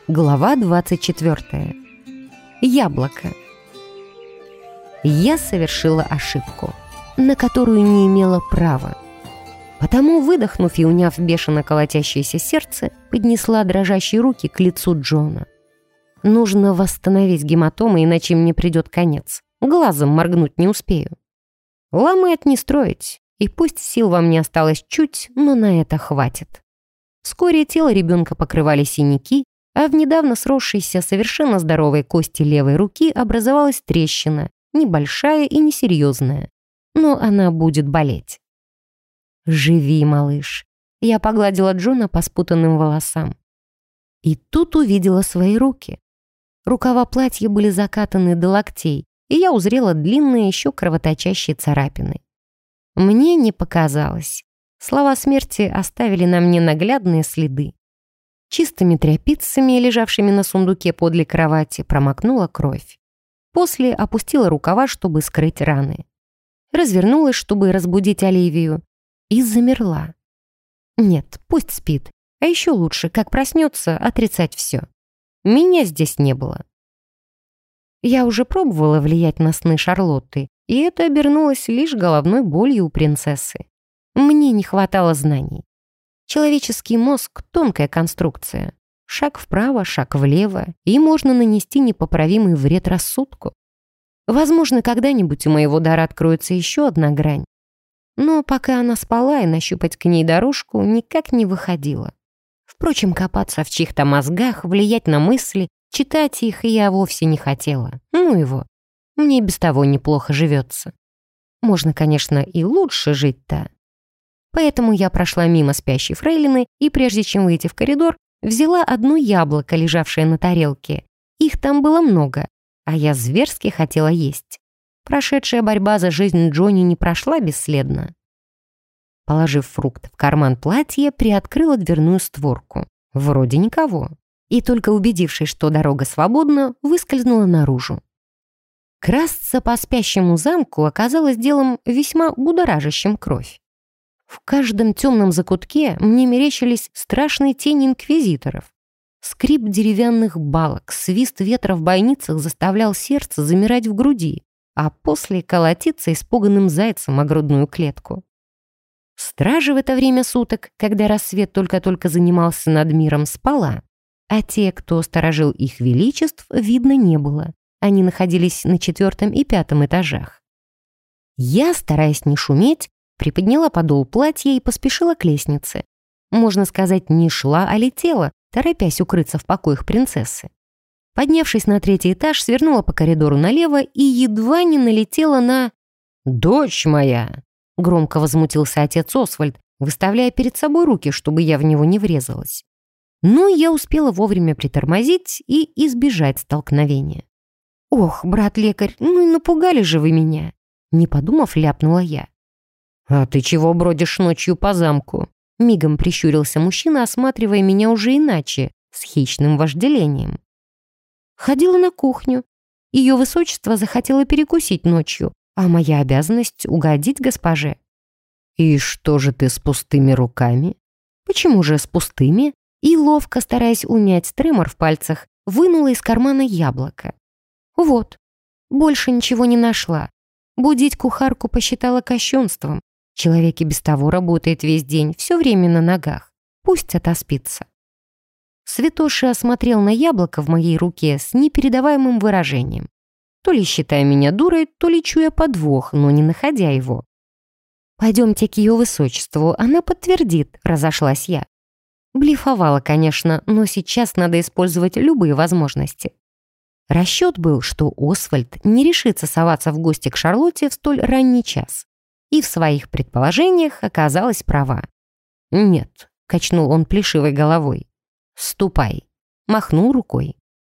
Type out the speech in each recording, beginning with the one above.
Глава 24. Яблоко. Я совершила ошибку, на которую не имела права. Потому, выдохнув и уняв бешено колотящееся сердце, поднесла дрожащие руки к лицу Джона. Нужно восстановить гематомы, иначе мне придет конец. Глазом моргнуть не успею. Ломать не строить, и пусть сил во мне осталось чуть, но на это хватит. Вскоре тело ребенка покрывали синяки, а в недавно сросшейся совершенно здоровой кости левой руки образовалась трещина, небольшая и несерьезная, но она будет болеть. «Живи, малыш!» Я погладила Джона по спутанным волосам. И тут увидела свои руки. Рукава платья были закатаны до локтей, и я узрела длинные, еще кровоточащие царапины. Мне не показалось. Слова смерти оставили на мне наглядные следы. Чистыми тряпицами, лежавшими на сундуке подле кровати, промокнула кровь. После опустила рукава, чтобы скрыть раны. Развернулась, чтобы разбудить Оливию, и замерла. Нет, пусть спит, а еще лучше, как проснется, отрицать все. Меня здесь не было. Я уже пробовала влиять на сны Шарлотты, и это обернулось лишь головной болью у принцессы. Мне не хватало знаний. Человеческий мозг — тонкая конструкция. Шаг вправо, шаг влево, и можно нанести непоправимый вред рассудку. Возможно, когда-нибудь у моего дара откроется еще одна грань. Но пока она спала, и нащупать к ней дорожку никак не выходило. Впрочем, копаться в чьих-то мозгах, влиять на мысли, читать их я вовсе не хотела. Ну его, мне без того неплохо живется. Можно, конечно, и лучше жить-то. Поэтому я прошла мимо спящей фрейлины и, прежде чем выйти в коридор, взяла одно яблоко, лежавшее на тарелке. Их там было много, а я зверски хотела есть. Прошедшая борьба за жизнь Джонни не прошла бесследно. Положив фрукт в карман платья, приоткрыла дверную створку. Вроде никого. И только убедившись, что дорога свободна, выскользнула наружу. Красться по спящему замку оказалось делом весьма будоражащим кровь. В каждом темном закутке мне мерещились страшные тени инквизиторов. Скрип деревянных балок, свист ветра в бойницах заставлял сердце замирать в груди, а после колотиться испуганным зайцем о грудную клетку. Стража в это время суток, когда рассвет только-только занимался над миром, спала, а те, кто сторожил их величеств, видно не было. Они находились на 4 и 5 этажах. Я, стараясь не шуметь, приподняла подол платья и поспешила к лестнице. Можно сказать, не шла, а летела, торопясь укрыться в покоях принцессы. Поднявшись на 3 этаж, свернула по коридору налево и едва не налетела на... «Дочь моя!» — громко возмутился отец Освальд, выставляя перед собой руки, чтобы я в него не врезалась. Но я успела вовремя притормозить и избежать столкновения. «Ох, брат-лекарь, ну и напугали же вы меня!» Не подумав, ляпнула я. «А ты чего бродишь ночью по замку?» Мигом прищурился мужчина, осматривая меня уже иначе, с хищным вожделением. Ходила на кухню. Ее высочество захотело перекусить ночью, а моя обязанность — угодить госпоже. «И что же ты с пустыми руками?» «Почему же с пустыми?» И, ловко стараясь унять тремор в пальцах, вынула из кармана яблоко. «Вот, больше ничего не нашла. Будить кухарку посчитала кощунством. Человек и без того работает весь день, все время на ногах. Пусть отоспится». Святоша осмотрел на яблоко в моей руке с непередаваемым выражением. То ли считая меня дурой, то ли чуя подвох, но не находя его. «Пойдемте к ее высочеству, она подтвердит», — разошлась я. Блефовала, конечно, но сейчас надо использовать любые возможности. Расчет был, что Освальд не решится соваться в гости к Шарлотте в столь ранний час. И в своих предположениях оказалась права. «Нет», — качнул он плешивой головой. «Ступай», — махнул рукой.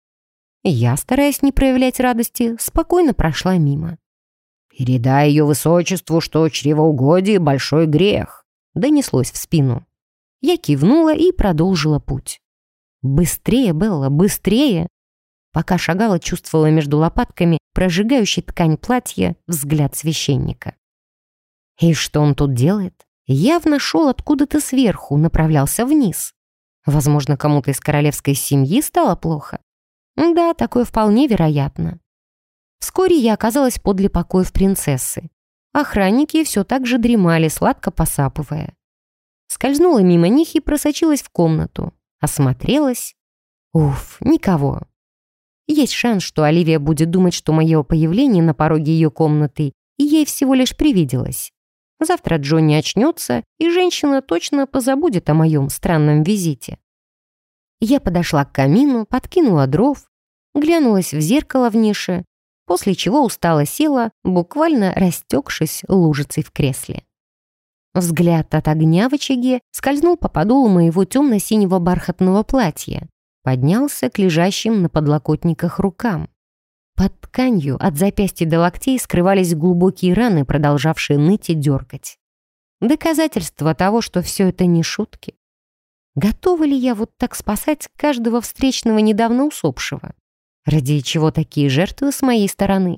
Я, стараясь не проявлять радости, спокойно прошла мимо. «Передай ее высочеству, что чревоугодие — большой грех», — донеслось в спину. Я кивнула и продолжила путь. «Быстрее, Белла, быстрее!» Пока шагала, чувствовала между лопатками прожигающий ткань платья взгляд священника. И что он тут делает? Явно шел откуда-то сверху, направлялся вниз. Возможно, кому-то из королевской семьи стало плохо. Да, такое вполне вероятно. Вскоре я оказалась подле покоев принцессы. Охранники все так же дремали, сладко посапывая. Скользнула мимо них и просочилась в комнату. Осмотрелась. Уф, никого. Есть шанс, что Оливия будет думать, что мое появление на пороге ее комнаты ей всего лишь привиделось. Завтра Джонни очнется, и женщина точно позабудет о моем странном визите. Я подошла к камину, подкинула дров, глянулась в зеркало в нише, после чего устало села, буквально растекшись лужицей в кресле. Взгляд от огня в очаге скользнул по подолу моего темно-синего бархатного платья, поднялся к лежащим на подлокотниках рукам. Под тканью от запястья до локтей скрывались глубокие раны, продолжавшие ныть и дергать. Доказательство того, что все это не шутки. Готова ли я вот так спасать каждого встречного недавно усопшего? Ради чего такие жертвы с моей стороны?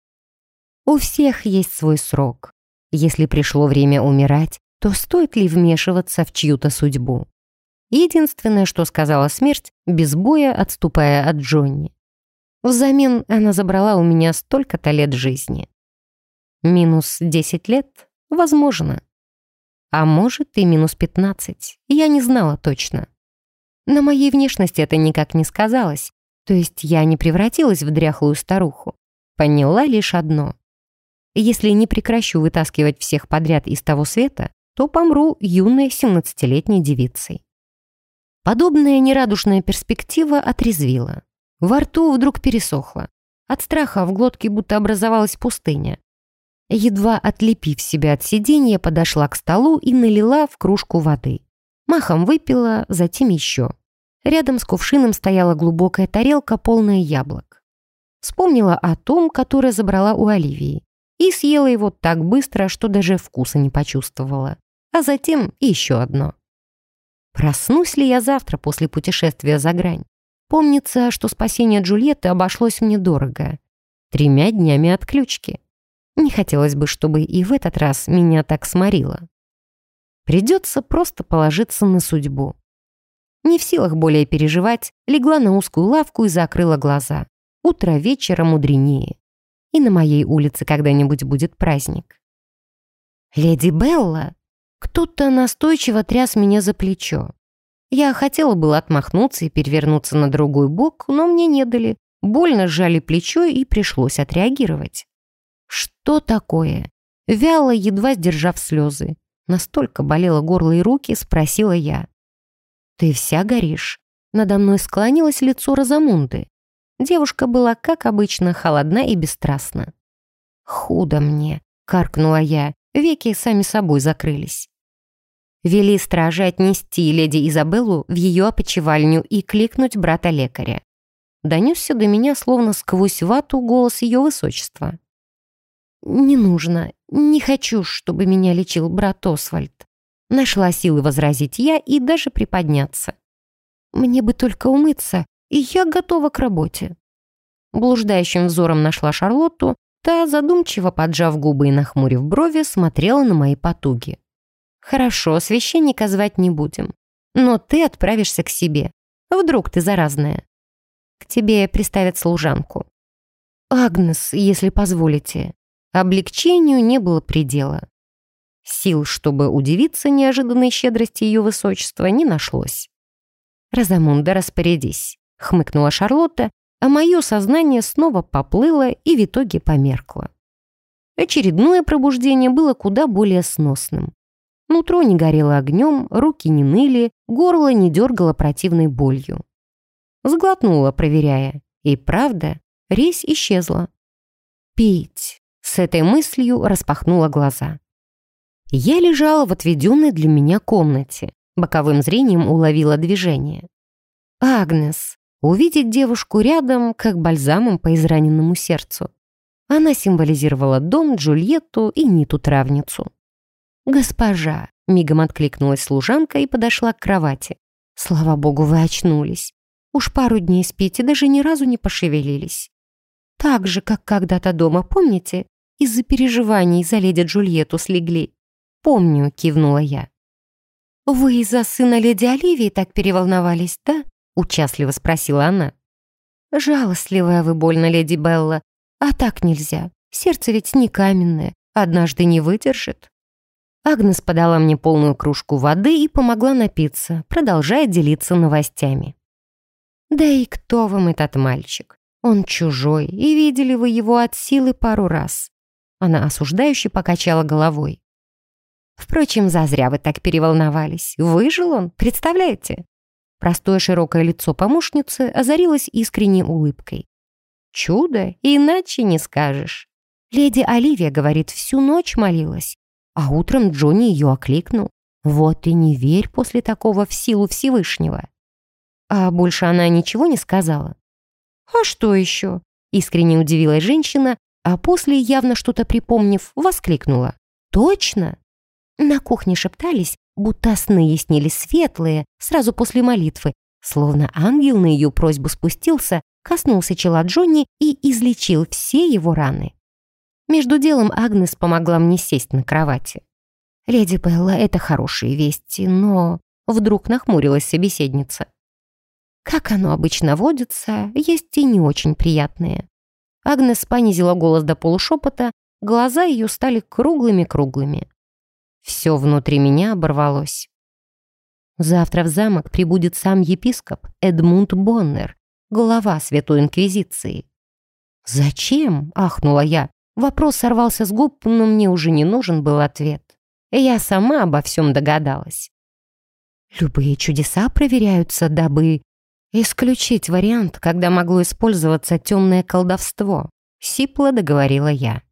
У всех есть свой срок. Если пришло время умирать, то стоит ли вмешиваться в чью-то судьбу? Единственное, что сказала смерть, без боя отступая от Джонни. Взамен она забрала у меня столько-то лет жизни. Минус 10 лет? Возможно. А может и минус 15. Я не знала точно. На моей внешности это никак не сказалось. То есть я не превратилась в дряхлую старуху. Поняла лишь одно. Если не прекращу вытаскивать всех подряд из того света, то помру юной 17-летней девицей. Подобная нерадушная перспектива отрезвила. Во рту вдруг пересохло. От страха в глотке будто образовалась пустыня. Едва отлепив себя от сиденья, подошла к столу и налила в кружку воды. Махом выпила, затем еще. Рядом с кувшином стояла глубокая тарелка, полная яблок. Вспомнила о том, которое забрала у Оливии, и съела его так быстро, что даже вкуса не почувствовала. А затем еще одно. Проснусь ли я завтра после путешествия за грань? Помнится, что спасение Джульетты обошлось мне дорого. 3 днями отключки. Не хотелось бы, чтобы и в этот раз меня так сморило. Придется просто положиться на судьбу. Не в силах более переживать, легла на узкую лавку и закрыла глаза. Утро вечера мудренее. И на моей улице когда-нибудь будет праздник. «Леди Белла!» Кто-то настойчиво тряс меня за плечо. Я хотела было отмахнуться и перевернуться на другой бок, но мне не дали. Больно сжали плечо и пришлось отреагировать. «Что такое?» Вяло, едва сдержав слезы. Настолько болело горло и руки, спросила я. «Ты вся горишь?» Надо мной склонилось лицо Розамунды. Девушка была, как обычно, холодна и бесстрастна. «Худо мне», — каркнула я, веки сами собой закрылись. Вели стражи отнести леди Изабеллу в ее опочивальню и кликнуть брата-лекаря. Донесся до меня, словно сквозь вату, голос ее высочества. «Не нужно, не хочу, чтобы меня лечил брат Освальд». Нашла силы возразить я и даже приподняться. «Мне бы только умыться, и я готова к работе». Блуждающим взором нашла Шарлотту, та, задумчиво поджав губы и нахмурив брови, смотрела на мои потуги. «Хорошо, священника звать не будем, но ты отправишься к себе. Вдруг ты заразная. К тебе приставят служанку». «Агнес, если позволите». Облегчению не было предела. Сил, чтобы удивиться неожиданной щедрости ее высочества, не нашлось. «Розамунда, распорядись», — хмыкнула Шарлотта, а мое сознание снова поплыло и в итоге померкло. Очередное пробуждение было куда более сносным. Нутро не горело огнем, руки не ныли, горло не дергало противной болью. Сглотнула, проверяя, и правда, резь исчезла. «Пить». С этой мыслью распахнула глаза. Я лежала в отведенной для меня комнате. Боковым зрением уловила движение. Агнес. Увидеть девушку рядом, как бальзамом по израненному сердцу. Она символизировала дом, Джульетту и Ниту-травницу. «Госпожа», — мигом откликнулась служанка и подошла к кровати. «Слава богу, вы очнулись. Уж пару дней спите, даже ни разу не пошевелились. Так же, как когда-то дома, помните? Из-за переживаний за леди Джульетту слегли». «Помню», — кивнула я. «Вы из-за сына леди Оливии так переволновались, да?» — участливо спросила она. «Жалостливая вы больно, леди Белла. А так нельзя. Сердце ведь не каменное. Однажды не выдержит». Агнес подала мне полную кружку воды и помогла напиться, продолжая делиться новостями. «Да и кто вам этот мальчик? Он чужой, и видели вы его от силы пару раз». Она осуждающе покачала головой. «Впрочем, зазря вы так переволновались. Выжил он, представляете?» Простое широкое лицо помощницы озарилось искренней улыбкой. «Чудо, иначе не скажешь. Леди Оливия, говорит, всю ночь молилась, а утром Джонни ее окликнул. Вот и не верь после такого в силу Всевышнего». «А больше она ничего не сказала?» «А что еще?» — искренне удивилась женщина, а после, явно что-то припомнив, воскликнула. «Точно?» На кухне шептались, будто сны ей снились светлые, сразу после молитвы, словно ангел на ее просьбу спустился, коснулся чела Джонни и излечил все его раны. Между делом Агнес помогла мне сесть на кровати. «Леди Белла, это хорошие вести, но...» Вдруг нахмурилась собеседница. «Как оно обычно водится, есть и не очень приятные». Агнес понизила голос до полушепота, глаза ее стали круглыми-круглыми. Все внутри меня оборвалось. Завтра в замок прибудет сам епископ Эдмунд Боннер, глава Святой Инквизиции. «Зачем?» — ахнула я. Вопрос сорвался с губ, но мне уже не нужен был ответ. Я сама обо всем догадалась. Любые чудеса проверяются, дабы исключить вариант, когда могло использоваться темное колдовство, сипло договорила я.